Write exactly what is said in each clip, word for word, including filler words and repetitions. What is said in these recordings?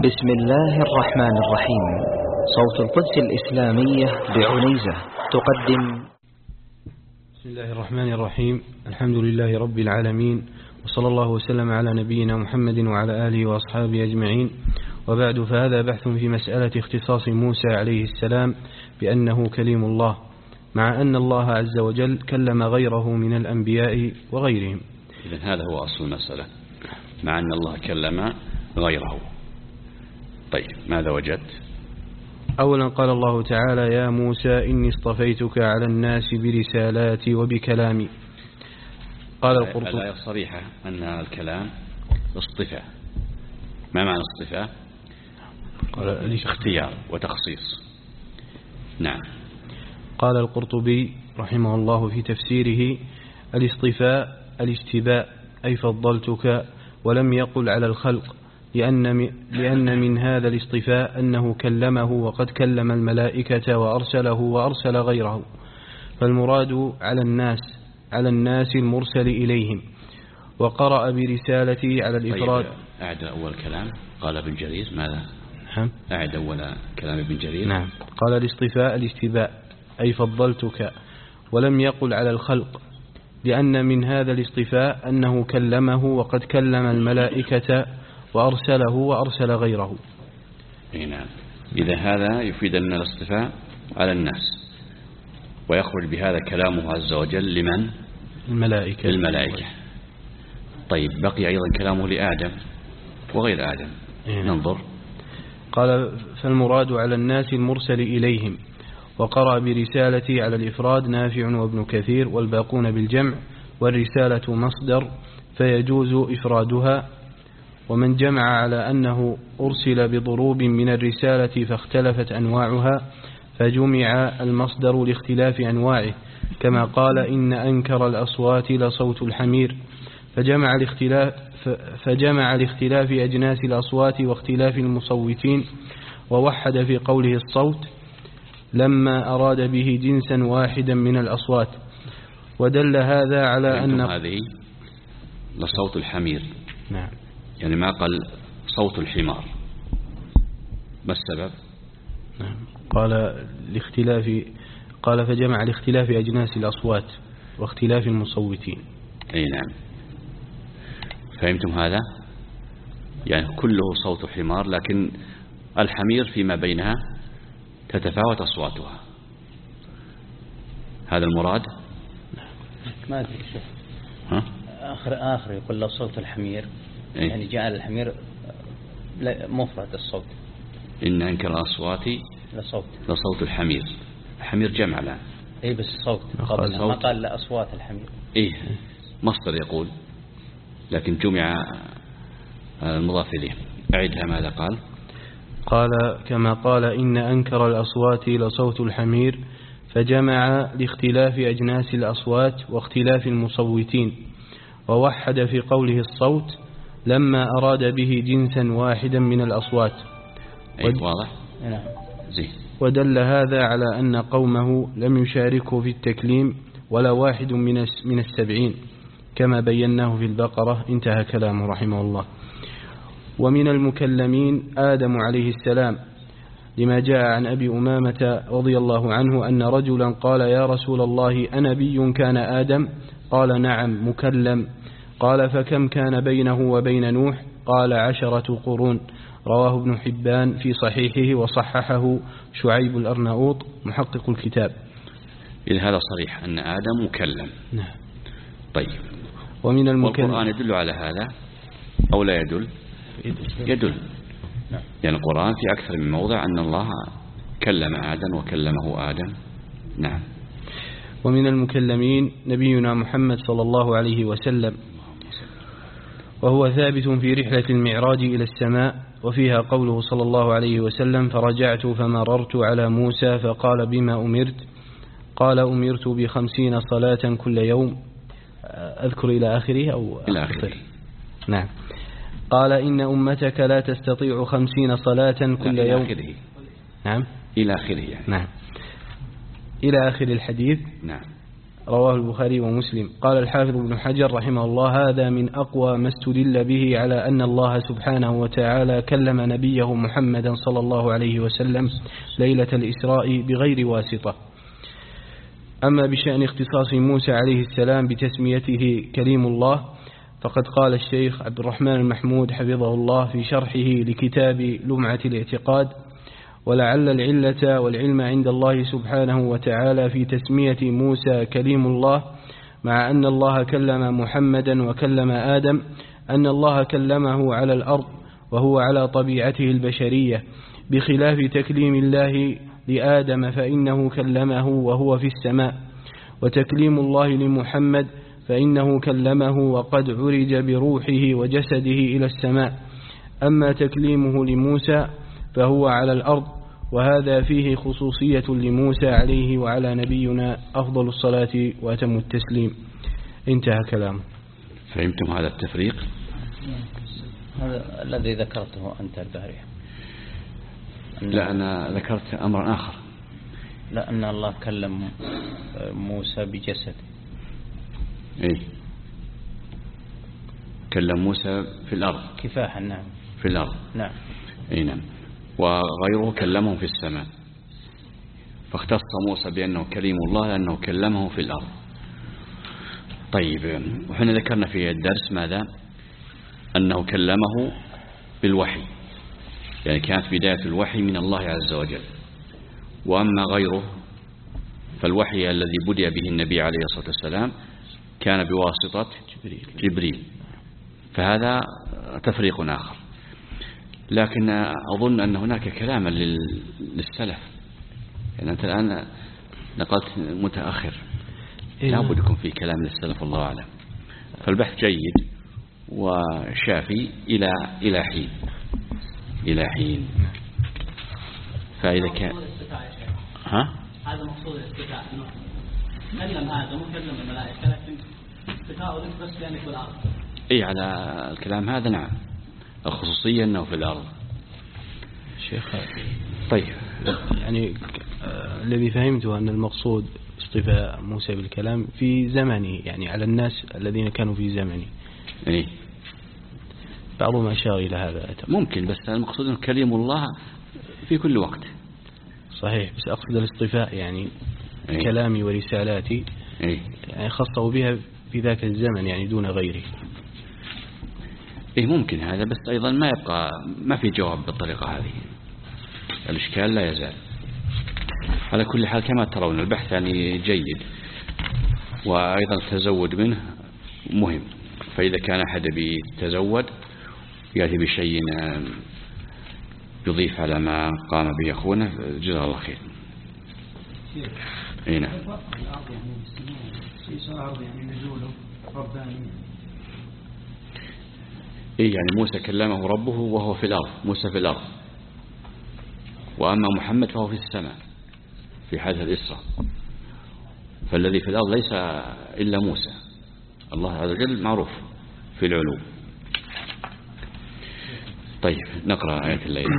بسم الله الرحمن الرحيم. صوت القدس الإسلامية بعنيزة تقدم. بسم الله الرحمن الرحيم. الحمد لله رب العالمين، وصلى الله وسلم على نبينا محمد وعلى آله وأصحابه أجمعين، وبعد، فهذا بحث في مسألة اختصاص موسى عليه السلام بأنه كليم الله، مع أن الله عز وجل كلم غيره من الأنبياء وغيرهم. إذن هذا هو أصل المسألة، مع أن الله كلم غيره. طيب، ماذا وجدت؟ أولا قال الله تعالى: يا موسى إني اصطفيتك على الناس برسالاتي وبكلامي. قال القرطبي: الآية صريحة أن الكلام اصطفاء. ما معنى اصطفاء؟ قال اختيار وتخصيص. نعم. قال القرطبي رحمه الله في تفسيره: الاصطفاء الاجتباء، أي فضلتك، ولم يقل على الخلق، لأن لأن من هذا الاصطفاء أنه كلمه وقد كلم الملائكة وأرسله وأرسل غيره، فالمراد على الناس على الناس المرسل إليهم. وقرأ برسالتي على الإفراد. طيب، أعد أول كلام قال ابن جرير. ماذا؟ نعم. أعد أول كلام ابن جرير. نعم. قال الاصطفاء الاجتباء، أي فضلتك، ولم يقل على الخلق، لأن من هذا الاصطفاء أنه كلمه وقد كلم الملائكة وأرسله وأرسل غيره. نعم. إذا هذا يفيد أن الاصطفاء على الناس، ويخرج بهذا كلامه عز وجل لمن؟ الملائكة. الملائكة. طيب، بقي أيضا كلامه لآدم وغير آدم. إيه. ننظر. قال: فالمراد على الناس المرسل إليهم. وقرأ برسالتي على الإفراد نافع وابن كثير والباقون بالجمع، والرسالة مصدر فيجوز إفرادها. ومن جمع على أنه أرسل بضروب من الرسالة فاختلفت أنواعها، فجمع المصدر لاختلاف أنواعه، كما قال: إن أنكر الأصوات لصوت الحمير، فجمع الاختلاف, فجمع لاختلاف أجناس الأصوات واختلاف المصوتين، ووحد في قوله الصوت لما أراد به جنسا واحدا من الأصوات. ودل هذا على أن هذه لصوت الحمير. نعم. يعني ما قال صوت الحمار. ما السبب؟ نعم. قال لاختلاف قال فجمع لاختلاف أجناس الأصوات واختلاف المصوتين. أي نعم. فهمتم هذا؟ يعني كله صوت حمار، لكن الحمير فيما بينها تتفاوت أصواتها. هذا المراد؟ ما أدري شو. ها؟ آخر آخر يقول له صوت الحمير. إيه؟ يعني جعل الحمير مفرد الصوت. إن أنكر الأصوات لصوت لصوت الحمير. الحمير جمع الآن. إيه بس صوت قبل ما قال لأصوات الحمير. إيه مصدر يقول، لكن جمع المضاف إليه. أعدها. ماذا قال؟ قال: كما قال: إن أنكر الأصوات لصوت الحمير، فجمع لاختلاف أجناس الأصوات واختلاف المصوتين، ووحد في قوله الصوت لما أراد به جنسا واحدا من الأصوات. ود... واضح؟ نعم. زين. ودل هذا على أن قومه لم يشاركوا في التكليم ولا واحد من من السبعين، كما بيناه في البقرة. انتهى كلامه رحمه الله. ومن المكلمين آدم عليه السلام، لما جاء عن أبي أمامة رضي الله عنه أن رجلا قال: يا رسول الله، أنبي كان آدم؟ قال: نعم مكلم. قال: فكم كان بينه وبين نوح؟ قال: عشرة قرون. رواه ابن حبان في صحيحه، وصححه شعيب الأرناؤوط محقق الكتاب. إذ هذا صريح أن آدم مكلم. نعم. طيب، ومن المكلم. والقرآن يدل على هذا أو لا يدل؟ يدل. يعني القرآن في أكثر من موضع أن الله كلم آدم وكلمه آدم. نعم. ومن المكلمين نبينا محمد صلى الله عليه وسلم، وهو ثابت في رحلة المعراج إلى السماء، وفيها قوله صلى الله عليه وسلم: فرجعت فمررت على موسى فقال: بما أمرت؟ قال: أمرت بخمسين صلاة كل يوم. أذكر إلى آخره أو إلى آخره. نعم. قال: إن أمتك لا تستطيع خمسين صلاة كل يوم. إلى آخره. نعم. إلى آخره يعني. نعم. إلى آخر الحديث. نعم. رواه البخاري ومسلم. قال الحافظ ابن حجر رحمه الله: هذا من أقوى ما استدل به على أن الله سبحانه وتعالى كلم نبيه محمدا صلى الله عليه وسلم ليلة الإسراء بغير واسطة. أما بشأن اختصاص موسى عليه السلام بتسميته كليم الله، فقد قال الشيخ عبد الرحمن المحمود حفظه الله في شرحه لكتاب لمعة الاعتقاد: ولعل العلة والعلم عند الله سبحانه وتعالى في تسمية موسى كليم الله مع أن الله كلم محمدا وكلم آدم أن الله كلمه على الأرض وهو على طبيعته البشرية، بخلاف تكليم الله لآدم فإنه كلمه وهو في السماء، وتكليم الله لمحمد فإنه كلمه وقد عرج بروحه وجسده إلى السماء. أما تكليمه لموسى فهو على الأرض، وهذا فيه خصوصية لموسى عليه وعلى نبينا أفضل الصلاة وأتم التسليم. انتهى كلامه. فهمتم هذا التفريق؟ هذا الذي ذكرته أنت البارحة. لا، أنا ذكرت أمرا آخر. لا، أن الله كلم موسى بجسد. إيه، كلم موسى في الأرض كفاحا. نعم، في الأرض. نعم. إيه نعم. وغيره كلمه في السماء، فاختص موسى بأنه كليم الله لأنه كلمه في الأرض. طيب، وحنا ذكرنا في الدرس ماذا؟ أنه كلمه بالوحي، يعني كانت بداية الوحي من الله عز وجل. وأما غيره فالوحي الذي بدأ به النبي عليه الصلاة والسلام كان بواسطة جبريل، فهذا تفريق آخر. لكن أظن أن هناك كلاما للسلف، يعني أنت الآن نقلت متأخر، لا بد يكون في كلام للسلف، الله أعلم. فالبحث جيد وشافي إلى إلى حين إلى حين فإذا كان ها هذا مقصود الاستفاء، انه كلم آدم وكلم الملائكة، لكن استفاء بس لأنه في الأرض. اي، على الكلام هذا نعم، الخصوصية أنه في الأرض. شيخ طيب، يعني آه الذي فهمته أن المقصود اصطفاء موسى بالكلام في زمنه، يعني على الناس الذين كانوا في زمنه. إيه، بعضهم أشار إلى هذا. ممكن، بس المقصود أنه كليم الله في كل وقت. صحيح، بس أقصد الاصطفاء يعني إيه؟ كلامي ورسالاتي، إيه؟ يعني خصوا بها في ذاك الزمن يعني دون غيره. إيه ممكن هذا، بس أيضا ما يبقى ما في جواب بالطريقة هذه، الإشكال لا يزال. على كل حال كما ترون البحث يعني جيد، وأيضا التزود منه مهم. فإذا كان أحد بيتزود يأتي بشيء يضيف على ما قام به أخونا، جزاه الله خير. اي نعم. اي، يعني موسى كلمه ربه وهو في الأرض، موسى في الأرض، وأما محمد فهو في السماء في حادث الإسراء. فالذي في الأرض ليس إلا موسى، الله عز وجل معروف في العلو. طيب، نقرأ آية الليلة.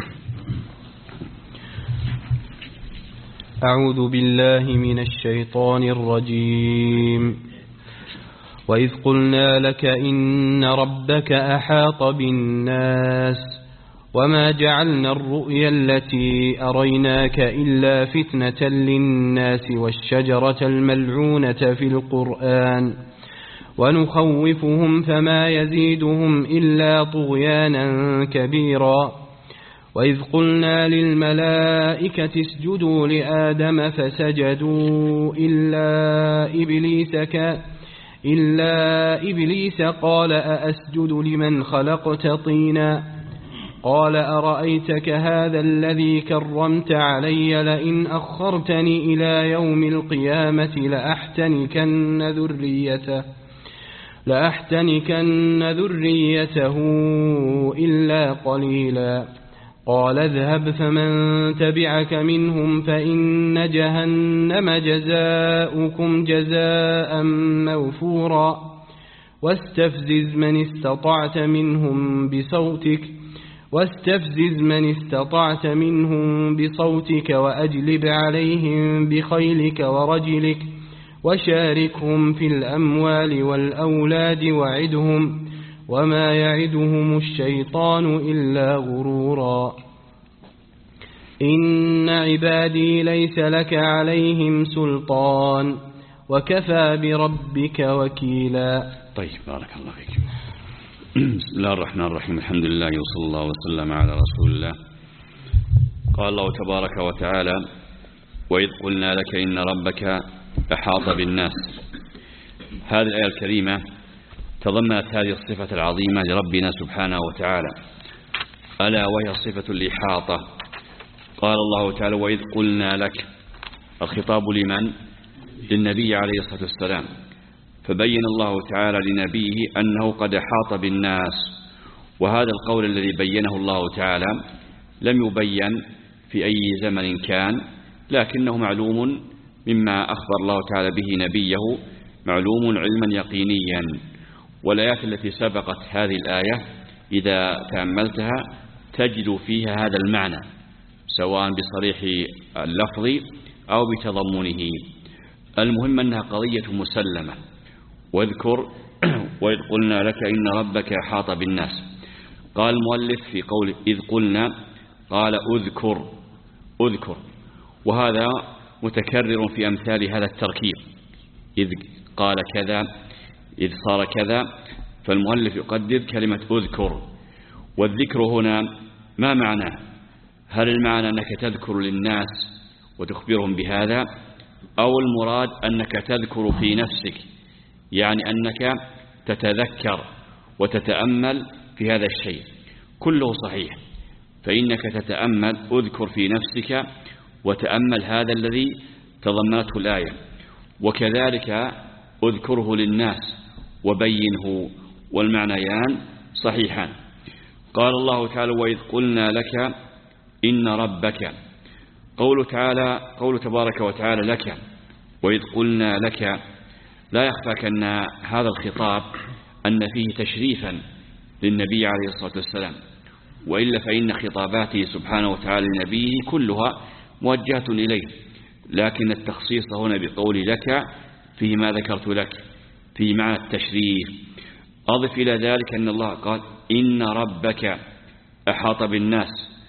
أعوذ بالله من الشيطان الرجيم. وإذ قلنا لك إن ربك أحاط بالناس وما جعلنا الرؤيا التي أريناك إلا فتنة للناس والشجرة الملعونة في القرآن ونخوفهم فما يزيدهم إلا طغيانا كبيرا. وإذ قلنا للملائكة اسجدوا لآدم فسجدوا إلا إبليس ك إلا إبليس قال أأسجد لمن خلقت طينا قال أرأيتك هذا الذي كرمت علي لئن أخرتني إلى يوم القيامة لأحتنكن ذريته لأحتنكن ذريته إلا قليلا. قال اذهب فمن تبعك منهم فإن جهنم جزاؤكم جزاء موفورا. واستفزز من استطعت منهم بصوتك واستفزز من استطعت منهم بصوتك وأجلب عليهم بخيلك ورجلك وشاركهم في الأموال والأولاد وعدهم وما يعدهم الشيطان إلا غرورا إن عبادي ليس لك عليهم سلطان وكفى بربك وكيلا. طيب بارك الله فيك. بسم الله الرحمن الرحيم. الحمد لله وصلى الله وسلم على رسول الله. قال الله تبارك وتعالى وإذ قلنا لك إن ربك أحاط بالناس. هذه الآية الكريمة تضمنت هذه الصفة العظيمة لربنا سبحانه وتعالى، ألا وهي صفة الإحاطة. قال الله تعالى وإذ قلنا لك، الخطاب لمن؟ للنبي عليه الصلاة والسلام، فبين الله تعالى لنبيه أنه قد أحاط بالناس. وهذا القول الذي بينه الله تعالى لم يبين في أي زمن كان، لكنه معلوم مما أخبر الله تعالى به نبيه، معلوم علما يقينيا. والآيات التي سبقت هذه الآية إذا تأملتها تجد فيها هذا المعنى، سواء بصريح اللفظ أو بتضمنه. المهم أنها قضية مسلمة. واذكر وإذ قلنا لك إن ربك أحاط بالناس. قال المؤلف في قول إذ قلنا قال أذكر أذكر، وهذا متكرر في أمثال هذا التركيب، إذ قال كذا إذ صار كذا، فالمؤلف يقدر كلمة أذكر. والذكر هنا ما معناه؟ هل المعنى أنك تذكر للناس وتخبرهم بهذا، أو المراد أنك تذكر في نفسك، يعني أنك تتذكر وتتأمل في هذا الشيء؟ كله صحيح، فإنك تتأمل أذكر في نفسك وتأمل هذا الذي تضمنته الآية، وكذلك أذكره للناس وبينه، والمعنيان صحيحان. قال الله تعالى وإذ قلنا لك إن ربك، قول تعالى قول تبارك وتعالى لك وإذ قلنا لك، لا يخفاك أن هذا الخطاب أن فيه تشريفا للنبي عليه الصلاة والسلام، وإلا فإن خطاباته سبحانه وتعالى لنبيه كلها موجهة إليه، لكن التخصيص هنا بقول لك فيه ما ذكرت لك في معنى التشريف. أضف إلى ذلك أن الله قال إن ربك أحاط بالناس،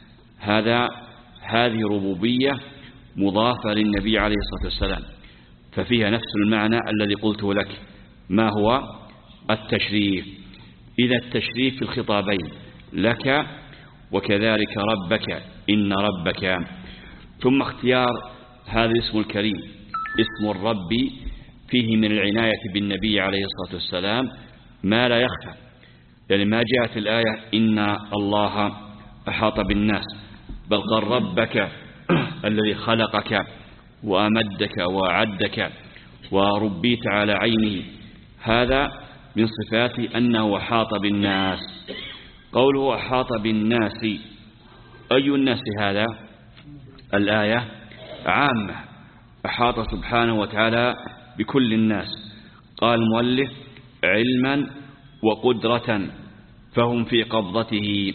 هذا هذه ربوبية مضافة للنبي عليه الصلاة والسلام، ففيها نفس المعنى الذي قلته لك، ما هو التشريف. إذا التشريف في الخطابين لك وكذلك ربك إن ربك. ثم اختيار هذا الاسم الكريم اسم الرب فيه من العناية بالنبي عليه الصلاة والسلام ما لا يخفى، يعني ما جاءت الآية إن الله أحاط بالناس، بل قال ربك الذي خلقك وأمدك وأعدك وربيت على عينه، هذا من صفات أنه أحاط بالناس. قوله أحاط بالناس، أي الناس هذا؟ الآية عامة، أحاط سبحانه وتعالى بكل الناس. قال المؤلف علما وقدرة فهم في قبضته،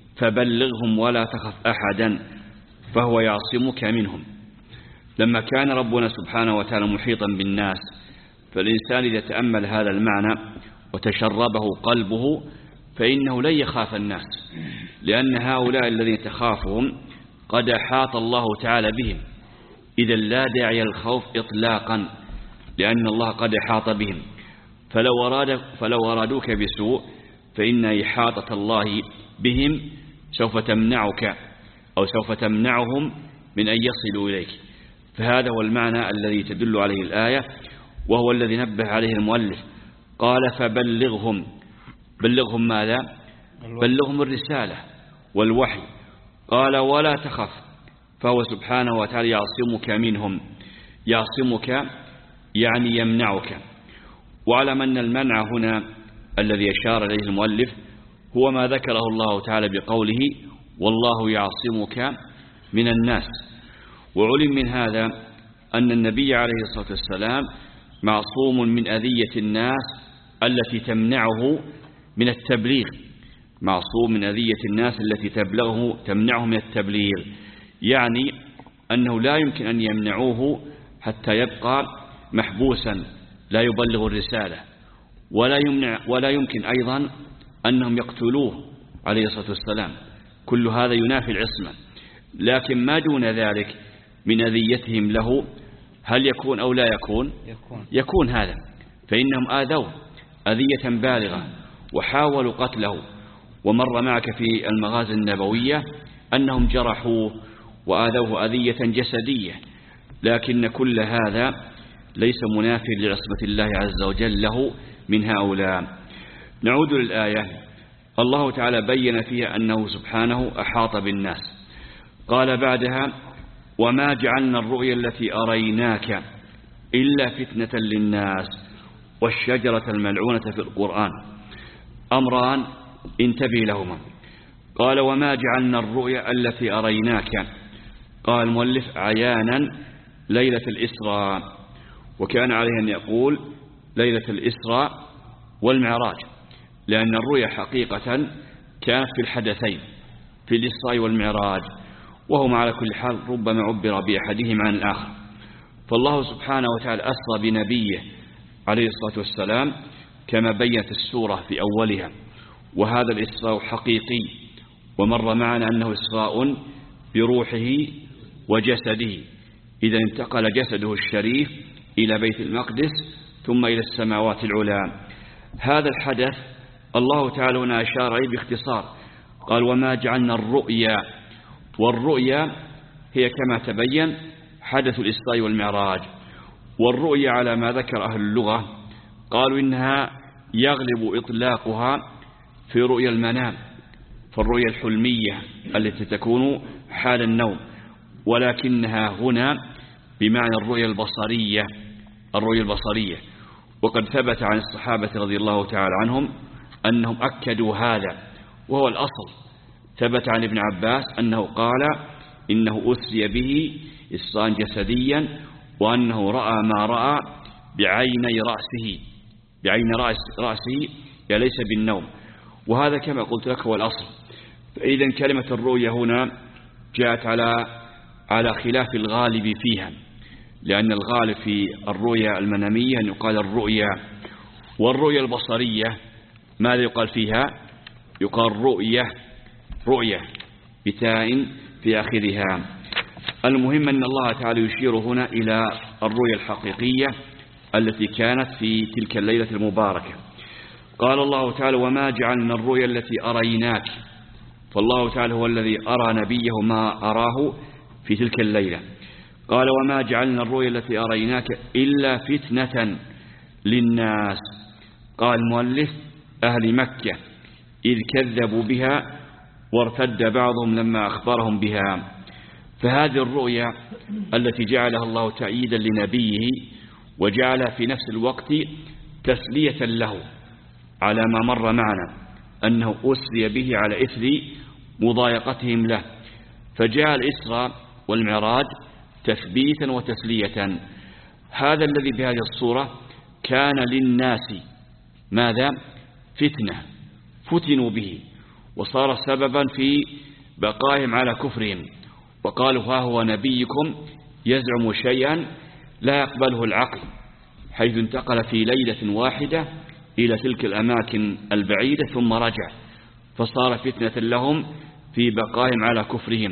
فبلغهم ولا تخف أحدا فهو يعصمك منهم. لما كان ربنا سبحانه وتعالى محيطا بالناس، فالإنسان إذا تأمل هذا المعنى وتشربه قلبه فإنه لن يخاف الناس، لأن هؤلاء الذين تخافهم قد أحاط الله تعالى بهم، إذا لا داعي للخوف إطلاقا، لأن الله قد أحاط بهم. فلو, أراد فلو أرادوك بسوء فإن إحاطة الله بهم سوف تمنعك أو سوف تمنعهم من أن يصلوا إليك. فهذا هو المعنى الذي تدل عليه الآية، وهو الذي نبه عليه المؤلف. قال فبلغهم، بلغهم ماذا؟ بلغهم الرسالة والوحي. قال ولا تخف، فهو سبحانه وتعالى يعصمك منهم، يعصمك يعني يمنعك. واعلم أن المنع هنا الذي يشار إليه المؤلف هو ما ذكره الله تعالى بقوله والله يعصمك من الناس. وعلم من هذا أن النبي عليه الصلاة والسلام معصوم من أذية الناس التي تمنعه من التبليغ، معصوم من أذية الناس التي تبلغه تمنعه من التبليغ، يعني أنه لا يمكن أن يمنعوه حتى يبقى محبوسا لا يبلغ الرسالة، ولا يمنع ولا يمكن أيضا أنهم يقتلوه عليه الصلاة والسلام، كل هذا ينافي العصمة. لكن ما دون ذلك من أذيتهم له هل يكون أو لا يكون؟ يكون, يكون هذا، فإنهم آذوه أذية بالغة وحاولوا قتله. ومر معك في المغازي النبوية أنهم جرحوه وآذوه أذية جسدية، لكن كل هذا ليس منافي لعصمة الله عز وجل له من هؤلاء. نعود للآية. الله تعالى بين فيها أنه سبحانه أحاط بالناس. قال بعدها: وما جعلنا الرؤيا التي أريناك إلا فتنة للناس والشجرة الملعونة في القرآن. أمران انتبه لهما. قال: وما جعلنا الرؤيا التي أريناك، قال المؤلف: عيانا ليلة الإسراء، وكان عليه أن يقول ليلة الإسراء والمعراج، لأن الرؤيا حقيقة كانت في الحدثين في الإسراء والمعراج، وهما على كل حال ربما عبر بأحدهما عن الآخر. فالله سبحانه وتعالى أسرى بنبيه عليه الصلاة والسلام كما بينت السورة في أولها، وهذا الإسراء حقيقي، ومر معنا أنه إسراء بروحه وجسده، إذا انتقل جسده الشريف إلى بيت المقدس ثم إلى السماوات العلى. هذا الحدث الله تعالى هنا أشار عليه باختصار، قال: وما جعلنا الرؤيا. والرؤيا هي كما تبين حدث الإسراء والمعراج. والرؤيا على ما ذكر أهل اللغة قالوا إنها يغلب إطلاقها في رؤيا المنام، فالرؤيا الحلمية التي تكون حال النوم، ولكنها هنا بمعنى الرؤيا البصرية الرؤيا البصرية. وقد ثبت عن الصحابة رضي الله تعالى عنهم أنهم أكدوا هذا، وهو الأصل. ثبت عن ابن عباس أنه قال إنه أسري به إسراء جسديا، وأنه رأى ما رأى بعيني رأسه بعين رأس رأسه يعني ليس بالنوم، وهذا كما قلت لك هو الأصل. فإذا كلمة الرؤيا هنا جاءت على على خلاف الغالب فيها، لأن الغالب في الرؤيا المنامية أن يقال الرؤيا. والرؤيا البصرية ماذا يقال فيها؟ يقال رؤية رؤية بتاء في آخرها. المهم أن الله تعالى يشير هنا إلى الرؤيا الحقيقية التي كانت في تلك الليلة المباركة. قال الله تعالى: وما جعلنا الرؤيا التي أريناك. فالله تعالى هو الذي أرى نبيه ما أراه في تلك الليلة. قال: وما جعلنا الرؤيا التي أريناك إلا فتنة للناس. قال المؤلف: أهل مكة، إذ كذبوا بها وارتد بعضهم لما أخبرهم بها. فهذه الرؤيا التي جعلها الله تأييدا لنبيه وجعلها في نفس الوقت تسلية له على ما مر معنا أنه أسري به على إثر مضايقتهم له، فجاء الإسراء والمعراج تثبيتا وتسلية. هذا الذي بهذه الصورة كان للناس ماذا؟ فتنة، فتنوا به وصار سببا في بقائهم على كفرهم، وقالوا: ها هو نبيكم يزعم شيئا لا يقبله العقل، حيث انتقل في ليلة واحدة إلى تلك الأماكن البعيدة ثم رجع، فصار فتنة لهم في بقائهم على كفرهم.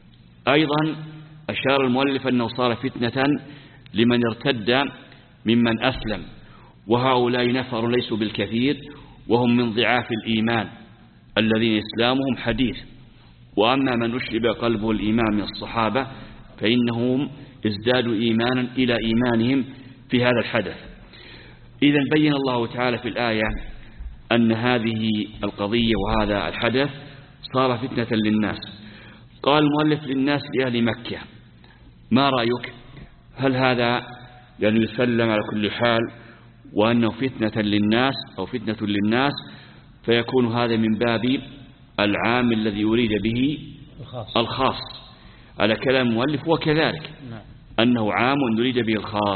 أيضا أشار المؤلف أنه صار فتنة لمن ارتد ممن أسلم، وهؤلاء نفر ليسوا بالكثير، وهم من ضعاف الإيمان الذين إسلامهم حديث. وأما من أشرب قلبه الإيمان من الصحابة فإنهم ازدادوا إيمانا إلى إيمانهم في هذا الحدث. إذا بين الله تعالى في الآية أن هذه القضية وهذا الحدث صار فتنة للناس. قال المؤلف: للناس لأهل مكة. ما رأيك؟ هل هذا يعني يسلم على كل حال وأنه فتنة للناس أو فتنة للناس، فيكون هذا من باب العام الذي يريد به الخاص, الخاص على كلام المؤلف، وكذلك أنه عام يريد به الخاص،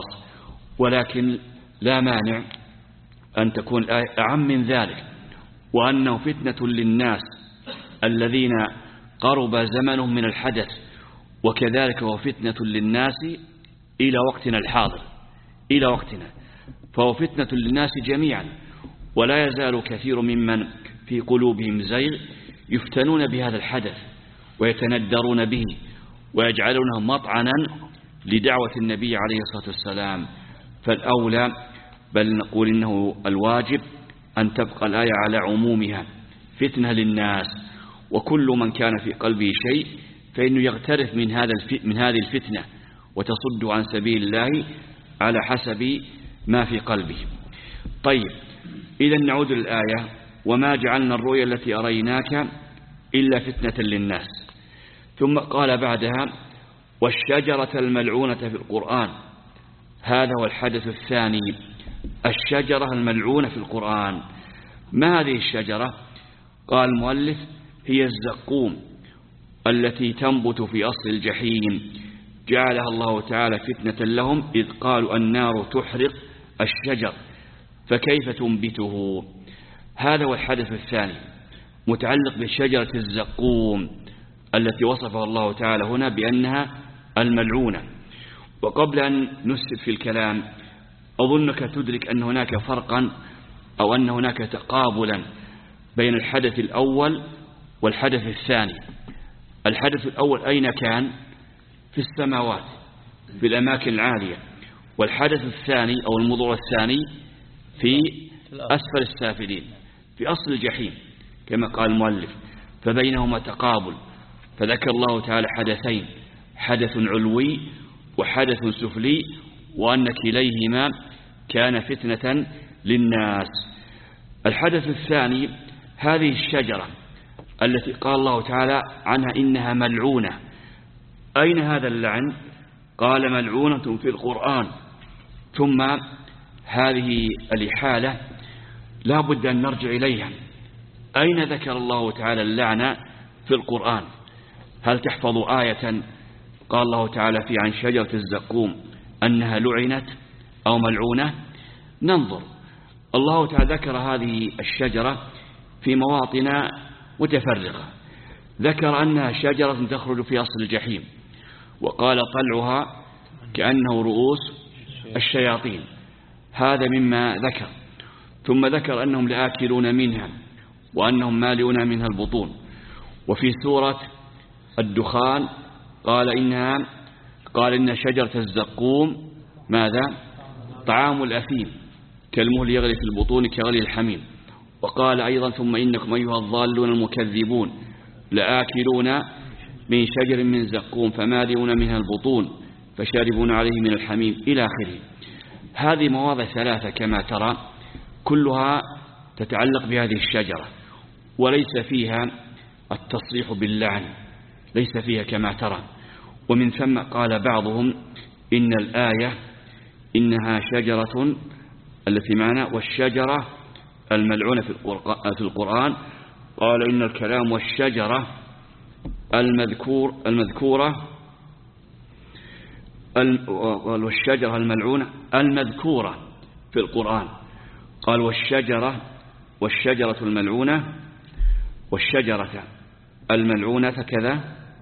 ولكن لا مانع أن تكون الآية أعم من ذلك، وأنه فتنة للناس الذين قرب زمنهم من الحدث، وكذلك هو فتنة للناس إلى وقتنا الحاضر، إلى وقتنا، فهو فتنة للناس جميعا، ولا يزال كثير ممن في قلوبهم زيغ يفتنون بهذا الحدث ويتندرون به ويجعلونه مطعنا لدعوة النبي عليه الصلاة والسلام. فالأولى بل نقول إنه الواجب أن تبقى الآية على عمومها فتنة للناس، وكل من كان في قلبه شيء فإنه يغترف من هذا من هذه الفتنة وتصد عن سبيل الله على حسب ما في قلبه. طيب، إذا نعود للآية: وما جعلنا الرؤيا التي أريناك إلا فتنة للناس. ثم قال بعدها: والشجرة الملعونة في القرآن. هذا هو الحدث الثاني، الشجرة الملعونة في القرآن. ما هذه الشجرة؟ قال المؤلف: هي الزقوم التي تنبت في أصل الجحيم، جعلها الله تعالى فتنة لهم إذ قالوا النار تحرق الشجر فكيف تنبته. هذا هو الحدث الثاني متعلق بشجرة الزقوم التي وصفها الله تعالى هنا بأنها الملعونة. وقبل أن نسد في الكلام أظنك تدرك أن هناك فرقا أو أن هناك تقابلا بين الحدث الأول والحدث الثاني. الحدث الأول أين كان؟ في السماوات في الأماكن العالية، والحدث الثاني أو الموضوع الثاني في أسفل السافلين في أصل الجحيم كما قال المؤلف، فبينهما تقابل. فذكر الله تعالى حدثين، حدث علوي وحدث سفلي، وأن كليهما كان فتنة للناس. الحدث الثاني هذه الشجرة التي قال الله تعالى عنها إنها ملعونة. أين هذا اللعن؟ قال ملعونة في القرآن. ثم هذه الإحالة لا بد أن نرجع إليها. أين ذكر الله تعالى اللعنة في القرآن؟ هل تحفظ آية قال الله تعالى في عن شجرة الزقوم أنها لعنت أو ملعونة؟ ننظر. الله تعالى ذكر هذه الشجرة في مواطن متفرقة. ذكر أنها شجرة تخرج في أصل الجحيم، وقال طلعها كأنه رؤوس الشياطين، هذا مما ذكر. ثم ذكر أنهم لآكلون منها وأنهم مالئون منها البطون. وفي سورة الدخان قال إنها قال إن شجرة الزقوم ماذا؟ طعام الأثيم كالمهل يغلي في البطون كغلي الحميم. وقال أيضا ثم إنكم أيها الضالون المكذبون لآكلون من شجر من زقوم فمالئون منها البطون فشاربون عليه من الحميم إلى آخره. هذه مواضع ثلاثة كما ترى كلها تتعلق بهذه الشجرة، وليس فيها التصريح باللعن، ليس فيها كما ترى. ومن ثم قال بعضهم إن الآية إنها شجرة التي معنا والشجرة الملعونة في القرآن. قال إن الكلام والشجرة المذكور المذكورة والشجرة الملعونة المذكورة في القرآن. قال والشجرة والشجرة الملعونة والشجرة الملعونة كذا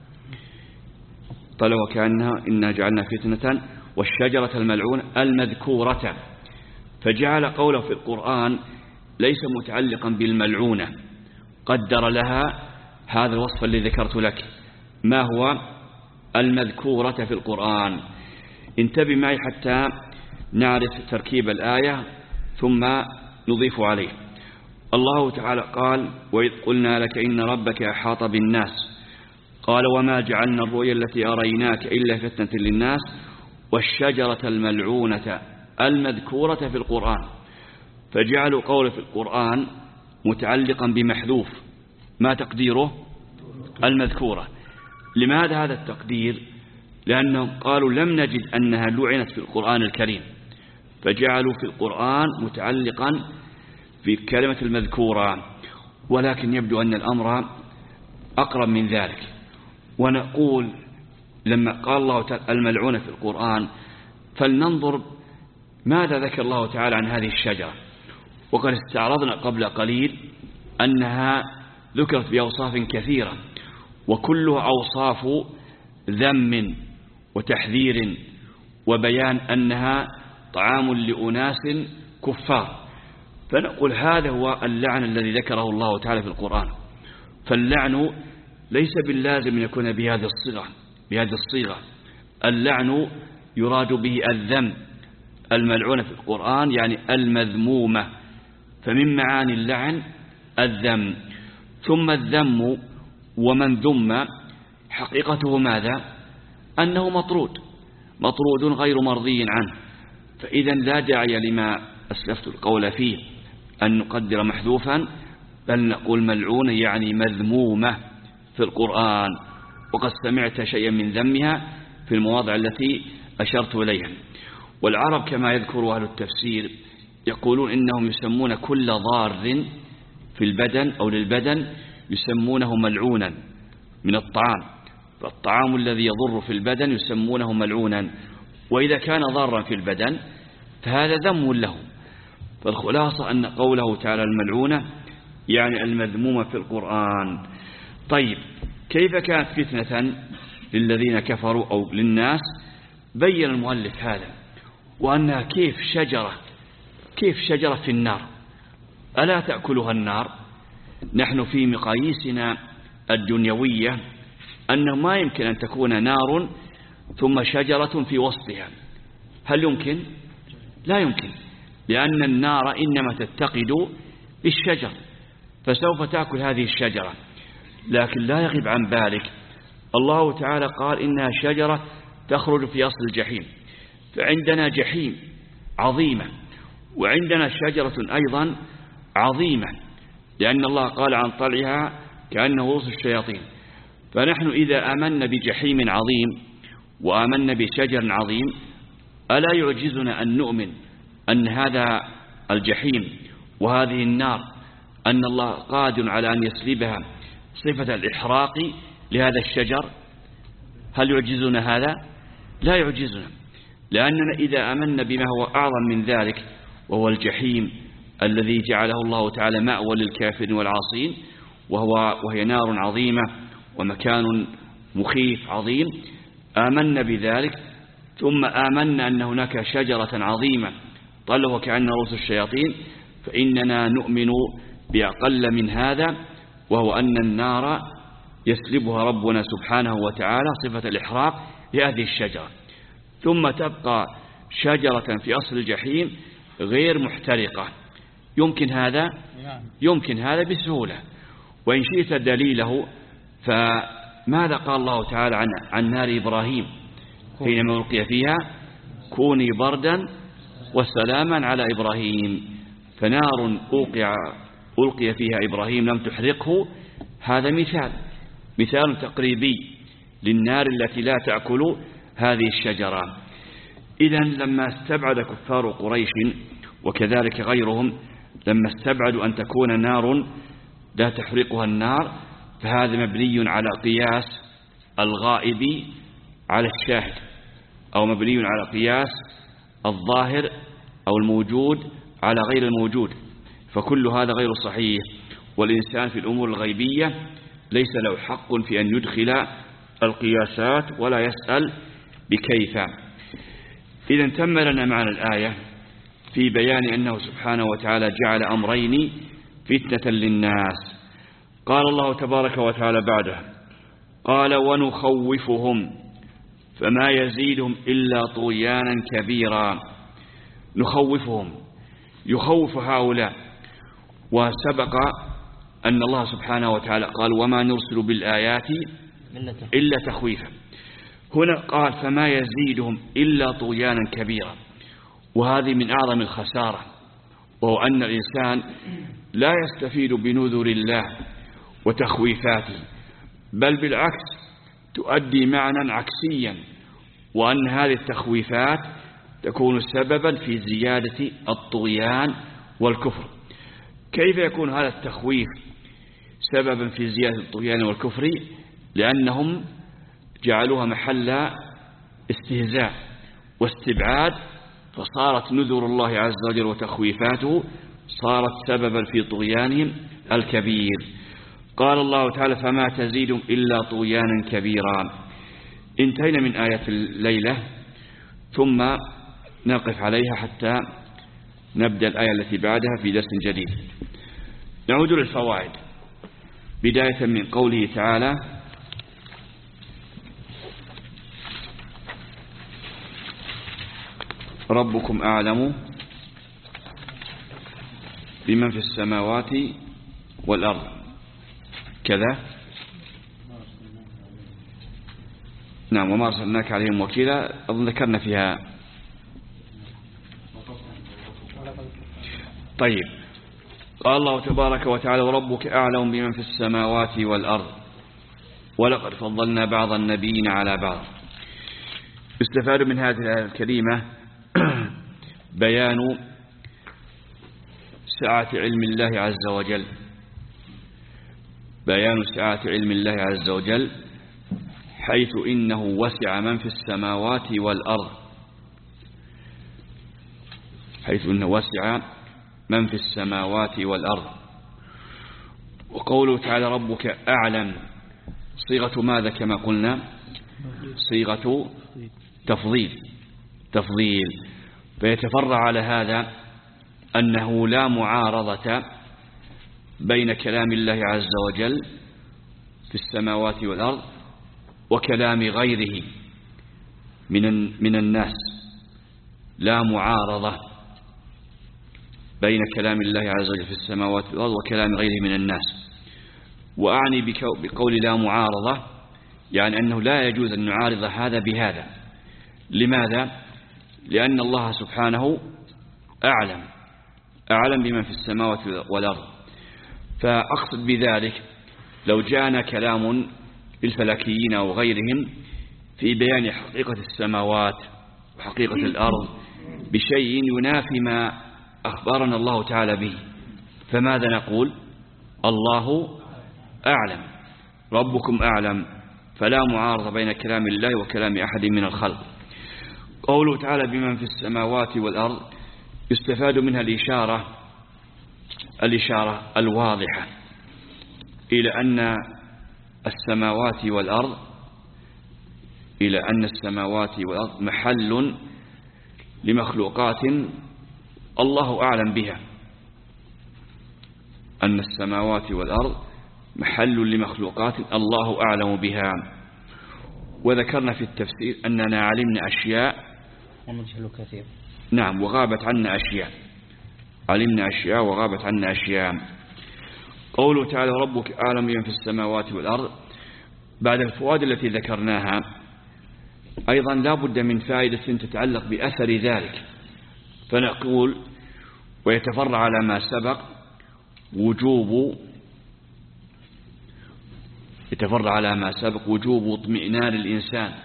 قال وكأنها إنا جعلنا فتنة والشجرة الملعونة المذكورة، فجعل قوله في القرآن ليس متعلقا بالملعونة، قدر لها هذا الوصف الذي ذكرت لك ما هو المذكورة في القرآن. انتبه معي حتى نعرف تركيب الآية ثم نضيف عليه. الله تعالى قال وإذ قلنا لك إن ربك أحاط بالناس قال وما جعلنا الرؤيا التي أريناك إلا فتنة للناس والشجرة الملعونة المذكورة في القرآن. فجعلوا قوله في القرآن متعلقا بمحذوف، ما تقديره؟ المذكورة. لماذا هذا التقدير؟ لأنهم قالوا لم نجد أنها لعنت في القرآن الكريم، فجعلوا في القرآن متعلقا في كلمة المذكورة، ولكن يبدو أن الأمر أقرب من ذلك. ونقول لما قال الله تعالى الملعونة في القرآن فلننظر ماذا ذكر الله تعالى عن هذه الشجرة. وقد استعرضنا قبل قليل أنها ذكرت بأوصاف كثيرة، وكلها أوصاف ذم وتحذير وبيان أنها طعام لأناس كفار، فنقول هذا هو اللعن الذي ذكره الله تعالى في القرآن. فاللعن ليس باللازم أن يكون بهذه الصيغة بهذه الصيغة اللعن يراد به الذم، الملعونة في القرآن يعني المذمومة، فمن معاني اللعن الذم. ثم الذم ومن ذم حقيقته ماذا؟ أنه مطرود مطرود غير مرضي عنه، فإذا لا داعي لما أسلفت القول فيه أن نقدر محذوفا، بل نقول ملعون يعني مذمومة في القرآن، وقد سمعت شيئا من ذمها في المواضع التي أشرت إليها. والعرب كما يذكر أهل التفسير يقولون إنهم يسمون كل ضار في البدن أو للبدن يسمونه ملعونا من الطعام، فالطعام الذي يضر في البدن يسمونه ملعونا، وإذا كان ضارا في البدن فهذا ذم له. فالخلاصة أن قوله تعالى الملعونة يعني المذمومة في القرآن. طيب كيف كانت فتنة للذين كفروا أو للناس؟ بين المؤلف هذا، وأنها كيف شجرة كيف شجرة في النار ألا تأكلها النار. نحن في مقاييسنا الدنيوية أنه ما يمكن أن تكون نار ثم شجرة في وسطها، هل يمكن؟ لا يمكن، لأن النار إنما تتقد بالشجر، فسوف تأكل هذه الشجرة. لكن لا يغيب عن بالك الله تعالى قال إنها شجرة تخرج في أصل الجحيم، فعندنا جحيم عظيمة وعندنا شجرة أيضا عظيمة، لأن الله قال عن طلعها كأنه رؤوس الشياطين. فنحن إذا آمنا بجحيم عظيم وآمنا بشجر عظيم ألا يعجزنا أن نؤمن أن هذا الجحيم وهذه النار أن الله قادر على أن يسلبها صفة الإحراق لهذا الشجر؟ هل يعجزنا هذا؟ لا يعجزنا، لأننا إذا آمنا بما هو أعظم من ذلك وهو الجحيم الذي جعله الله تعالى مأوى للكافرين والعاصين، وهو وهي نار عظيمة ومكان مخيف عظيم، آمنا بذلك، ثم آمنا أن هناك شجرة عظيمة طلعها كأن رؤوس الشياطين، فإننا نؤمن بأقل من هذا، وهو أن النار يسلبها ربنا سبحانه وتعالى صفة الإحراق لهذه الشجرة، ثم تبقى شجرة في أصل الجحيم غير محترقة. يمكن هذا؟ يمكن هذا بسهولة. وإن شئت دليله فماذا قال الله تعالى عن, عن نار إبراهيم حينما ألقي فيها؟ كوني بردا وسلاما على إبراهيم. فنار أوقع ألقي فيها إبراهيم لم تحرقه، هذا مثال مثال تقريبي للنار التي لا تأكل هذه الشجرة. إذن لما استبعد كفار قريش وكذلك غيرهم لما استبعدوا أن تكون نار لا تحرقها النار، فهذا مبني على قياس الغائب على الشاهد، أو مبني على قياس الظاهر أو الموجود على غير الموجود، فكل هذا غير صحيح. والإنسان في الأمور الغيبية ليس له حق في أن يدخل القياسات ولا يسأل بكيف. إذا تم لنا معنى الآية في بيان أنه سبحانه وتعالى جعل أمرين فتنة للناس. قال الله تبارك وتعالى بعده قال ونخوفهم فما يزيدهم إلا طغيانا كبيرا. نخوفهم، يخوف هؤلاء، وسبق أن الله سبحانه وتعالى قال وما نرسل بالآيات إلا تخويفا. هنا قال فما يزيدهم إلا طغيانا كبيرا، وهذه من أعظم الخسارة، وهو أن الإنسان لا يستفيد بنذر الله وتخويفاته، بل بالعكس تؤدي معنى عكسيا، وأن هذه التخويفات تكون سببا في زيادة الطغيان والكفر. كيف يكون هذا التخويف سببا في زيادة الطغيان والكفر؟ لأنهم جعلوها محل استهزاء واستبعاد، فصارت نذر الله عز وجل وتخويفاته صارت سببا في طغيانهم الكبير. قال الله تعالى فما تزيدهم إلا طغيانا كبيرا. انتهينا من آية الليلة، ثم نقف عليها حتى نبدأ الآية التي بعدها في درس جديد. نعود للفوائد بداية من قوله تعالى: ربكم أعلم بمن في السماوات والأرض كذا. نعم، وما أرسلناك عليهم وكيلا، أظن ذكرنا فيها. طيب، قال الله تبارك وتعالى: وربك أعلم بمن في السماوات والأرض ولقد فضلنا بعض النبيين على بعض. يستفاد من هذه الآية الكريمة بيان سعة علم الله عز وجل، بيان سعة علم الله عز وجل، حيث إنه وسع من في السماوات والأرض، حيث إنه وسع من في السماوات والأرض. وقوله تعالى: ربك أعلم، صيغة ماذا كما قلنا؟ صيغة تفضيل، تفضيل. فيتفرع على هذا أنه لا معارضة بين كلام الله عز وجل في السماوات والأرض وكلام غيره من من الناس، لا معارضة بين كلام الله عز وجل في السماوات والأرض وكلام غيره من الناس. وأعني بقول لا معارضة يعني أنه لا يجوز أن نعارض هذا بهذا. لماذا؟ لأن الله سبحانه أعلم، أعلم بمن في السماوات والأرض. فأقصد بذلك لو جاءنا كلام للفلكيين أو غيرهم في بيان حقيقة السماوات وحقيقة الأرض بشيء ينافي ما أخبرنا الله تعالى به، فماذا نقول؟ الله أعلم، ربكم أعلم، فلا معارضة بين كلام الله وكلام أحد من الخلق. قوله تعالى: بمن في السماوات والأرض، يستفاد منها الإشارة الإشارة الواضحة إلى أن السماوات والأرض إلى أن السماوات والأرض محل لمخلوقات الله أعلم بها، أن السماوات والأرض محل لمخلوقات الله أعلم بها. وذكرنا في التفسير أننا علمنا أشياء ونجهل كثير. نعم، وغابت عنا أشياء، علمنا أشياء وغابت عنا أشياء. قوله تعالى: ربك أعلم بمن في السماوات والأرض، بعد الفوائد التي ذكرناها أيضا لا بد من فائدة تتعلق بأثر ذلك، فنقول ويتفرع على ما سبق وجوب يتفرع على ما سبق وجوب اطمئنان الإنسان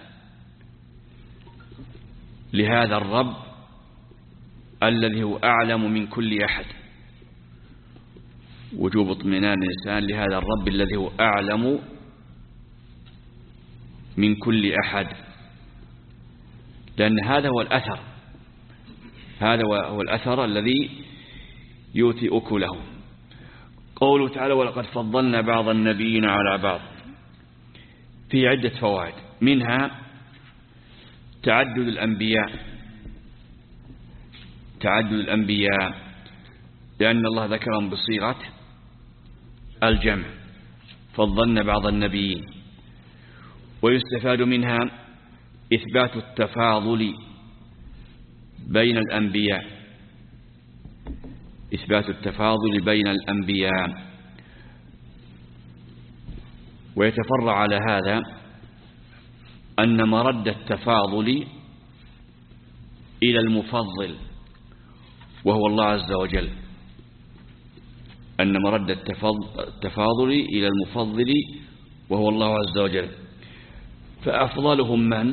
لهذا الرب الذي هو أعلم من كل أحد، وجوب اطمئنان الإنسان لهذا الرب الذي هو أعلم من كل أحد، لأن هذا هو الأثر، هذا هو الأثر الذي يؤتي أكله. قوله تعالى: ولقد فضلنا بعض النبيين على بعض، في عدة فوائد، منها تعدد الأنبياء، تعدد الأنبياء لأن الله ذكرهم بصيغة الجمع، فضلنا بعض النبيين. ويستفاد منها إثبات التفاضل بين الأنبياء، إثبات التفاضل بين الأنبياء. ويتفرع على هذا أن مرد التفاضل إلى المفضل وهو الله عز وجل، أن مرد التفاضل إلى المفضل وهو الله عز وجل. فأفضلهم من؟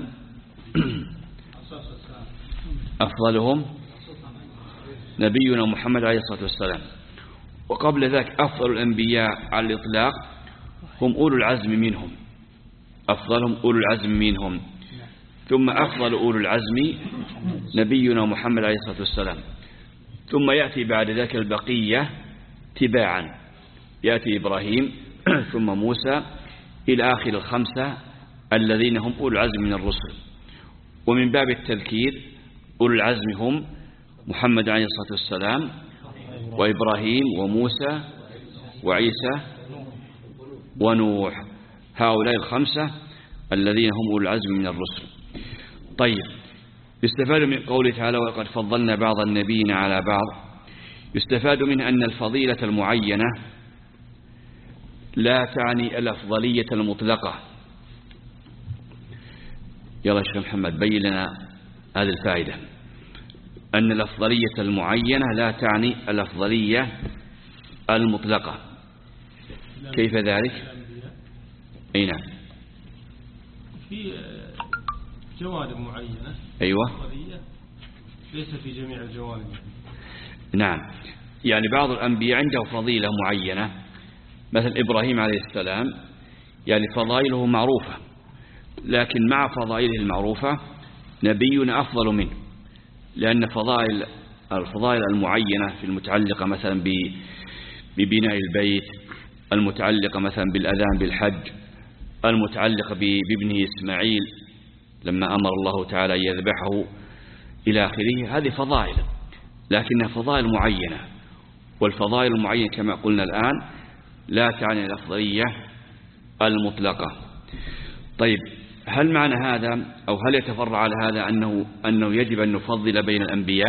أفضلهم نبينا محمد عليه الصلاة والسلام. وقبل ذلك أفضل الأنبياء على الإطلاق هم أولو العزم منهم، أفضلهم أولو العزم منهم. ثم أفضل أولو العزم نبينا محمد عليه الصلاة والسلام، ثم يأتي بعد ذلك البقية تباعا، يأتي إبراهيم ثم موسى إلى آخر الخمسة الذين هم أولو العزم من الرسل. ومن باب التذكير أولو العزم هم محمد عليه الصلاة والسلام وإبراهيم وموسى وعيسى ونوح، هؤلاء الخمسة الذين هم أولو العزم من الرسل. طيب، يستفاد من قوله تعالى وقد فضلنا بعض النبيين على بعض، يستفاد منه أن الفضيلة المعينة لا تعني الأفضلية المطلقة. يلا شيخ محمد بين لنا هذه الفائدة، أن الأفضلية المعينة لا تعني الأفضلية المطلقة. كيف ذلك؟ أي نعم، في جوانب معينة أيوة ليس في جميع الجوانب. نعم، يعني بعض الأنبياء عنده فضيلة معينة، مثل إبراهيم عليه السلام يعني فضائله معروفة، لكن مع فضائله المعروفة نبينا أفضل منه، لأن فضائل الفضائل المعينة في المتعلقة مثلا ببناء البيت، المتعلقة مثلا بالأذان بالحج، المتعلقة بابنه إسماعيل لما أمر الله تعالى أن يذبحه إلى آخره، هذه فضائل لكنها فضائل معينة، والفضائل المعينة كما قلنا الآن لا تعني الأفضلية المطلقة. طيب، هل معنى هذا أو هل يتفرع على هذا أنه, أنه يجب أن نفضل بين الأنبياء؟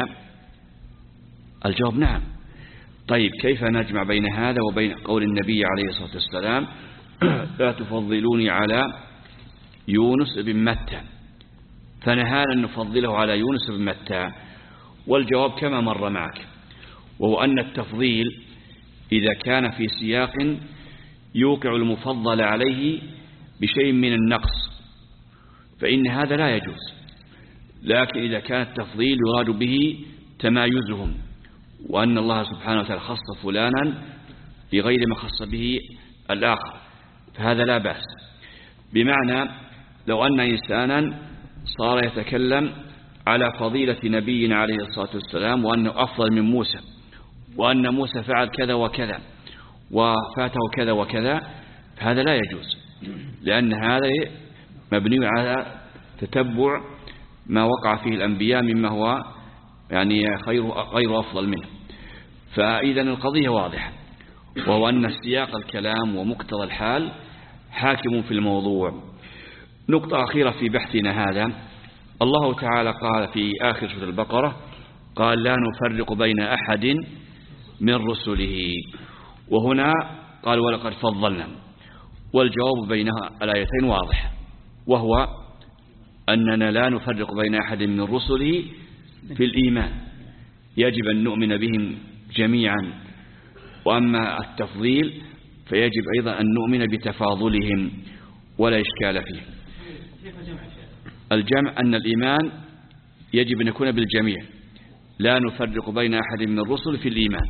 الجواب نعم. طيب، كيف نجمع بين هذا وبين قول النبي عليه الصلاة والسلام لا تفضلوني على يونس بن متى، فنهانا أن نفضله على يونس بن متى؟ والجواب كما مر معك، وهو أن التفضيل إذا كان في سياق يوقع المفضل عليه بشيء من النقص فإن هذا لا يجوز، لكن إذا كان التفضيل يراد به تمايزهم، وأن الله سبحانه وتعالى خص فلانا بغير ما خص به الآخر، فهذا لا بأس. بمعنى لو أن إنسانا صار يتكلم على فضيلة نبينا عليه الصلاة والسلام وأنه أفضل من موسى، وأن موسى فعل كذا وكذا وفاته كذا وكذا، فهذا لا يجوز، لأن هذا مبني على تتبع ما وقع فيه الأنبياء مما هو يعني خير غير أفضل منه. فإذا القضية واضحة، وهو أن سياق الكلام ومقتضى الحال حاكم في الموضوع. نقطة أخيرة في بحثنا هذا، الله تعالى قال في آخر سورة البقرة قال لا نفرق بين أحد من رسله، وهنا قال ولقد فضلنا، والجواب بين الآيتين واضح، وهو أننا لا نفرق بين أحد من رسله في الإيمان، يجب أن نؤمن بهم جميعا. وأما التفضيل فيجب أيضا أن نؤمن بتفاضلهم ولا إشكال فيه. الجمع أن الإيمان يجب أن يكون بالجميع، لا نفرق بين أحد من الرسل في الإيمان.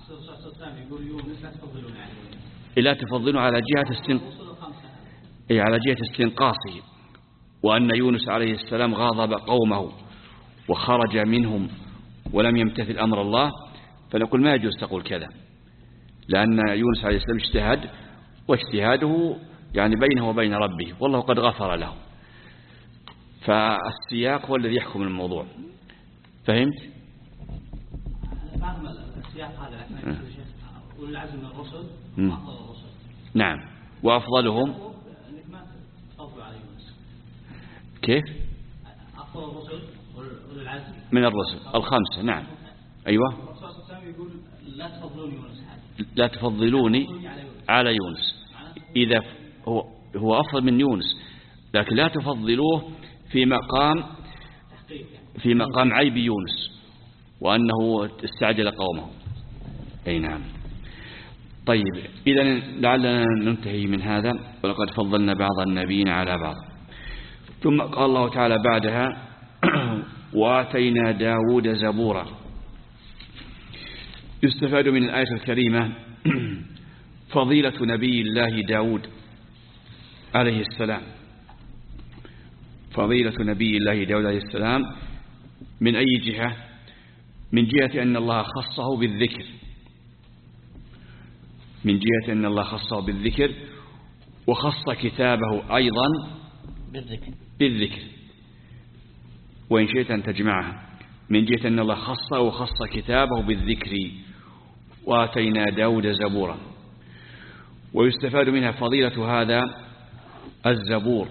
لا تفضلوا على جهة استن... على جهة استنقاصه، وأن يونس عليه السلام غاضب قومه وخرج منهم ولم يمتثل أمر الله، فنقول ما يجوز تقول كذا، لأن يونس عليه السلام اجتهد، واجتهاده يعني بينه وبين ربه، والله قد غفر له. فالسياق هو الذي يحكم الموضوع. فهمت؟ فهم السياق هذا، لكن الشيخ أولي العزم من الرسل أفضل الرسل. نعم، وأفضلهم أنك ما تفضلوا على يونس. كيف؟ أفضل الرسل أولي العزم من الرسل الخمسة. نعم، أيوة. الرسول صلى الله عليه وسلم يقول لا تفضلوني يونس، لا تفضلوني على يونس، إذا هو هو أفضل من يونس، لكن لا تفضلوه في مقام في مقام عيب يونس وأنه استعجل قومه. أي نعم. طيب، إذا لعلنا ننتهي من هذا، ولقد فضلنا بعض النبيين على بعض. ثم قال الله تعالى بعدها وآتينا داود زبورا. يستفاد من الآية الكريمة فضيلة نبي الله داود عليه السلام، فضيلة نبي الله داود عليه السلام من أي جهة؟ من جهة أن الله خصه بالذكر، من جهة أن الله خصه بالذكر، وخص كتابه أيضا بالذكر، بالذكر. وإن شئت أن تجمعها من جهة أن الله خصه وخص كتابه بالذكر وآتينا داود زبورا. ويستفاد منها فضيلة هذا الزبور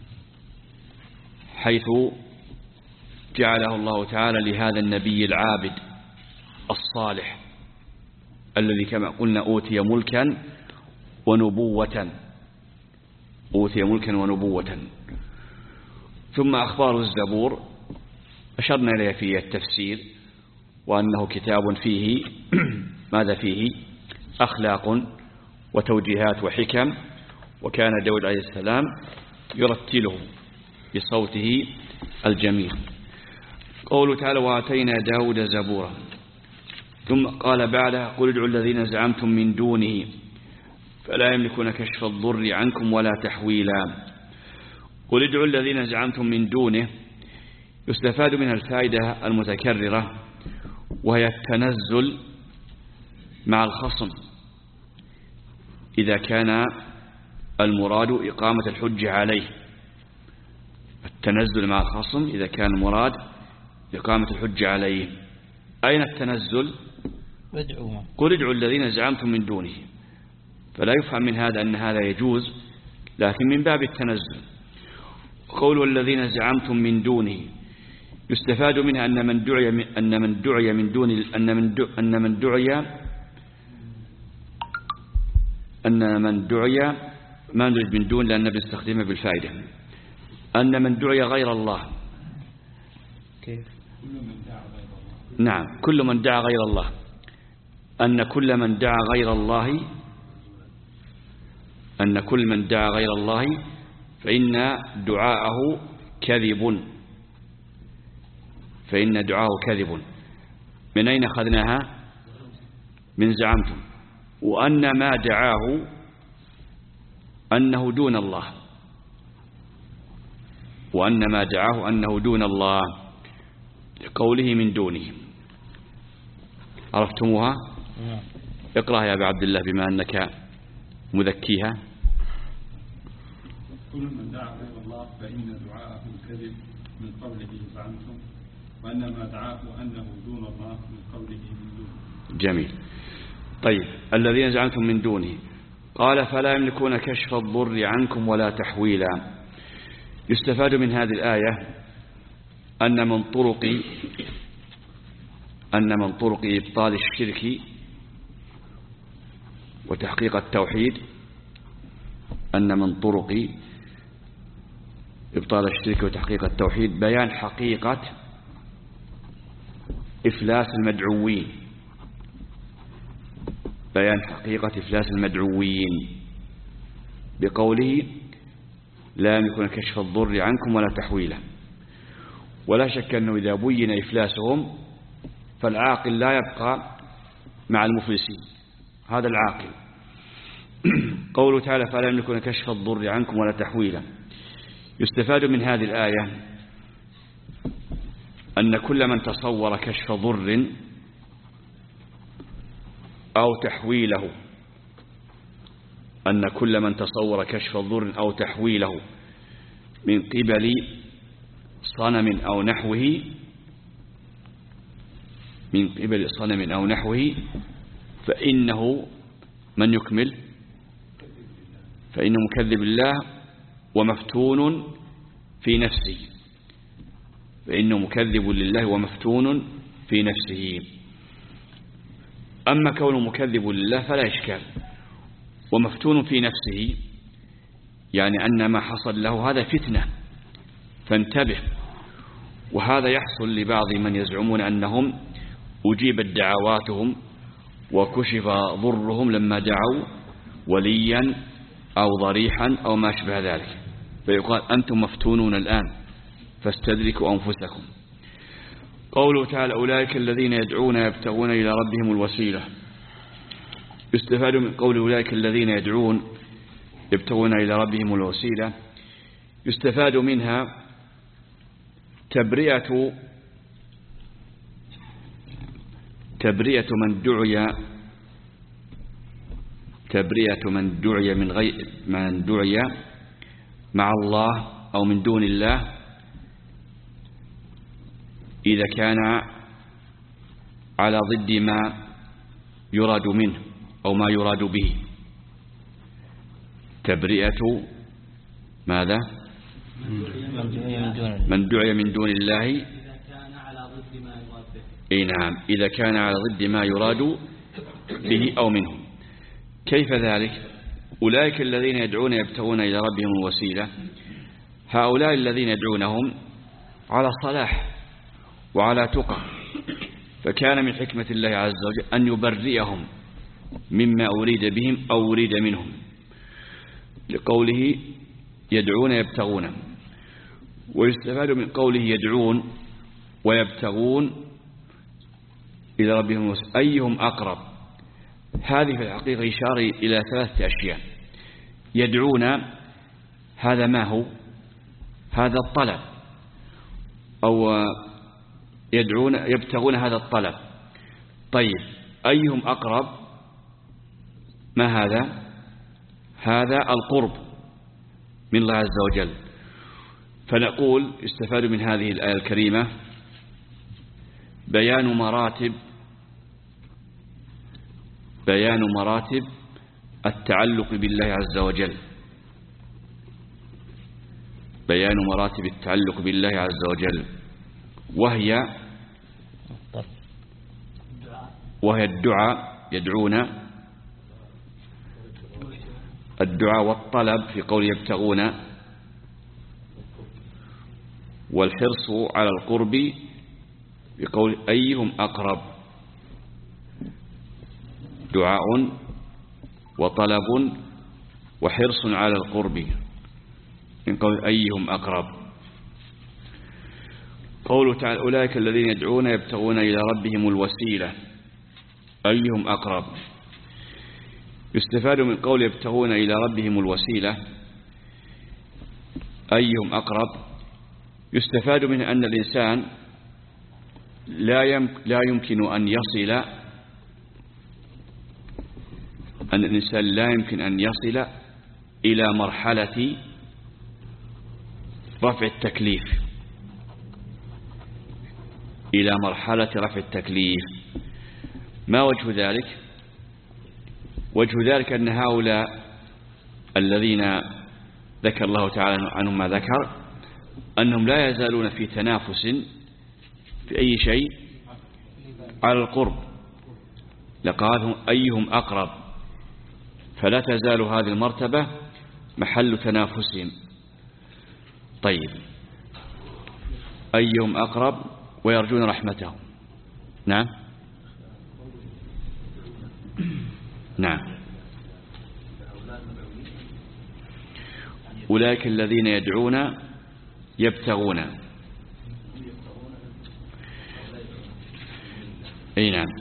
حيث جعله الله تعالى لهذا النبي العابد الصالح الذي كما قلنا أوتي ملكا ونبوة أوتي ملكا ونبوة. ثم أخبار الزبور أشرنا إليه في التفسير وأنه كتاب فيه ماذا فيه أخلاق وتوجيهات وحكم، وكان داود عليه السلام يرتله بصوته الجميل. قوله تعالى وآتينا داود زبورا. ثم قال بعدها قل ادعوا الذين زعمتم من دونه فلا يملكون كشف الضر عنكم ولا تحويلا. قل ادعوا الذين زعمتم من دونه يستفاد منها الفائدة المتكررة وهي التنزل مع الخصم إذا كان المراد إقامة الحجة عليه. التنزل مع الخصم إذا كان المراد إقامة الحجة عليه. أين التنزل؟ قل ادعوا الذين زعمتم من دونه، فلا يفهم من هذا أن هذا يجوز، لكن من باب التنزل. قول الذين زعمتم من دونه يستفاد منها أن من دعي أن من دعي من دون أن من دعي أن من دعي أن من دعي ما نريد من دون لأن بنستخدمها بالفائدة. أن من دعي غير الله كيف؟ نعم كل من دعا غير الله. أن كل من دعا غير الله أن كل من دعا غير الله فإن دعاءه كذب فإن دعاءه كذب. من أين أخذناها؟ من زعمتم. وأن ما دعاه أنه دون الله وأن ما دعاه أنه دون الله لقوله من دونه. عرفتموها؟ اقرأ يا أبا عبد الله بما أنك مذكيها. كل من دعا غير الله فإن دعاءه كذب من قوله زعمتم، وأن ما دعاه أنه دون الله من قوله من دونه. جميل. طيب الذين زعمتم من دونه قال فلا يملكون كشف الضر عنكم ولا تحويلا. يستفاد من هذه الآية أن من طرق أن من طرق إبطال الشرك وتحقيق التوحيد أن من طرق إبطال الشرك وتحقيق التوحيد بيان حقيقة إفلاس المدعوين بيان حقيقة إفلاس المدعوين بقوله لا يملكون كشف الضر عنكم ولا تحويله. ولا شك أنه إذا بين إفلاسهم فالعاقل لا يبقى مع المفلسين، هذا العاقل. قوله تعالى فلا يملكون كشف الضر عنكم ولا تحويله. يستفاد من هذه الآية أن كل من تصور كشف ضر أو تحويله أن كل من تصور كشف الضر أو تحويله من قبل صنم أو نحوه من قبل صنم أو نحوه فإنه من يكمل فإنه مكذب الله ومفتون في نفسه فإنه مكذب لله ومفتون في نفسه. أما كونه مكذب لله فلا إشكال، ومفتون في نفسه يعني أن ما حصل له هذا فتنة فانتبه. وهذا يحصل لبعض من يزعمون أنهم أجيبت دعواتهم وكشف ضرهم لما دعوا وليا أو ضريحا أو ما شبه ذلك، فيقال أنتم مفتونون الآن فاستدركوا أنفسكم. قوله تعالى أولئك الذين يدعون يبتغون إلى ربهم الوسيلة. يستفاد من قول أولئك الذين يدعون يبتغون إلى ربهم الوسيلة يستفاد منها تبرئة تبرئة من دعي تبرئة من دعي من غير من دعي مع الله أو من دون الله إذا كان على ضد ما يراد منه أو ما يراد به. تبرئة ماذا؟ من دعي من دون الله إذا كان على ضد ما يراد به. أي نعم، إذا كان على ضد ما يراد به أو منه. كيف ذلك؟ أولئك الذين يدعون يبتغون إلى ربهم الوسيلة، هؤلاء الذين يدعونهم على صلاح وعلى تقى، فكان من حكمة الله عز وجل أن يبرئهم مما أريد بهم أو أريد منهم، لقوله يدعون يبتغون. ويستفاد من قوله يدعون ويبتغون إلى ربهم الوسيلة أيهم أقرب. هذه في الحقيقة إشارة إلى ثلاثة أشياء. يدعون هذا ما هو؟ هذا الطلب، أو يدعون يبتغون هذا الطلب. طيب أيهم أقرب؟ ما هذا؟ هذا القرب من الله عز وجل. فنقول استفاد من هذه الآية الكريمة بيان مراتب بيان مراتب التعلق بالله عز وجل، بيان مراتب التعلق بالله عز وجل، وهي وهي الدعاء، يدعون الدعاء والطلب في قول يبتغون، والحرص على القرب بقول أيهم أقرب. دعاء وطلب وحرص على القرب من قول أيهم أقرب. قوله تعالى أولئك الذين يدعون يبتغون إلى ربهم الوسيلة أيهم أقرب. يستفاد من قول يبتغون إلى ربهم الوسيلة أيهم أقرب، يستفاد من أن الإنسان لا يمكن أن يصل أن الإنسان لا يمكن أن يصل إلى مرحلة رفع التكليف، إلى مرحلة رفع التكليف. ما وجه ذلك؟ وجه ذلك أن هؤلاء الذين ذكر الله تعالى عنهم ما ذكر أنهم لا يزالون في تنافس في أي شيء على القرب، لقالهم أيهم أقرب، فلا تزال هذه المرتبة محل تنافسهم. طيب أيهم أقرب ويرجون رحمته. نعم نعم أولئك الذين يدعون يبتغون. أي نعم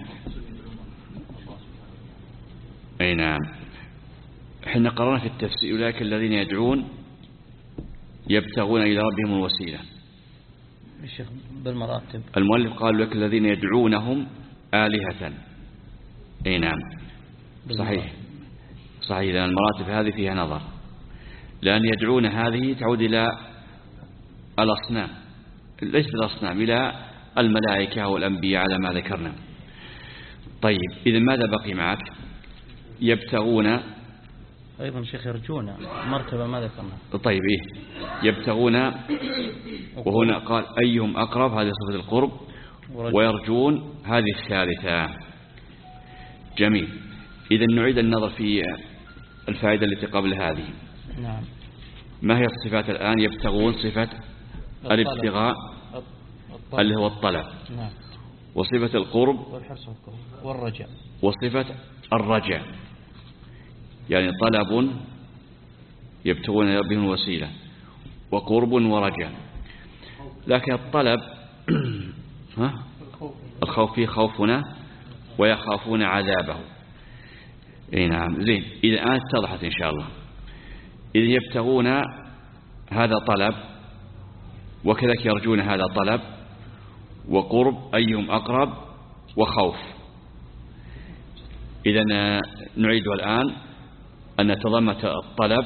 أي نعم حين قررنا في التفسير أولئك الذين يدعون يبتغون إلى ربهم الوسيلة. الشيخ بالمراتب المؤلف قال لك الذين يدعونهم آلهة. أي نعم صحيح صحيح، لأن المراتب هذه فيها نظر، لأن يدعون هذه تعود إلى الأصنام، ليس الأصنام، إلى الملائكة والأنبياء على ما ذكرنا. طيب إذا ماذا بقي معك؟ يبتغون أيضا شيخ يرجون مرتبة ما ذكرنا. طيب إيه يبتغون، وهنا قال أيهم أقرب، هذه صفة القرب، ويرجون هذه الثالثة. جميل. إذا نعيد النظر في الفائدة التي قبل هذه. نعم. ما هي الصفات الآن؟ يبتغون صفة الابتغاء اللي هو الطلب. نعم. وصفة القرب والرجاء، وصفة الرجاء، يعني طلب يبتغون إلى ربهم الوسيلة وقرب ورجاء. لكن الطلب ها الخوف فيه خوفنا ويخافون عذابه. اي نعم زين. إذا الآن اتضحت إن شاء الله. إذا يبتغون هذا طلب، وكذلك يرجون هذا طلب، وقرب أيهم أقرب، وخوف. إذا نعيدها الآن أن تضمت الطلب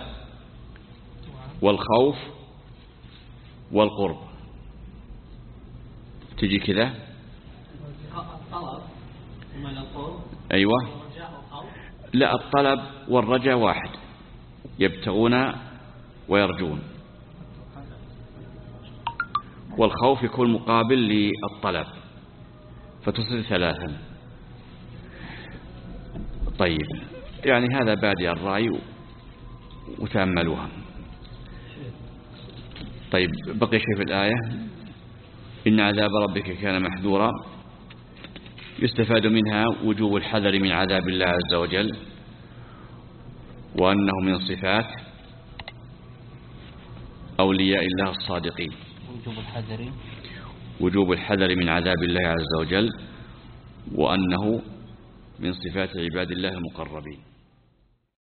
والخوف والقرب. تجي كذا. الطلب ثم القول. أيوة. لا، الطلب والرجاء واحد، يبتغون ويرجون، والخوف يكون مقابل للطلب فتصير ثلاثا. طيب، يعني هذا بادئ الرأي وتأملوها. طيب، بقي شيء في الآية: إن عذاب ربك كان محذورا. يستفاد منها وجوب الحذر من عذاب الله عز وجل، وأنه من صفات أولياء الله الصادقين. وجوب الحذر وجوب الحذر من عذاب الله عز وجل، وأنه من صفات عباد الله المقربين.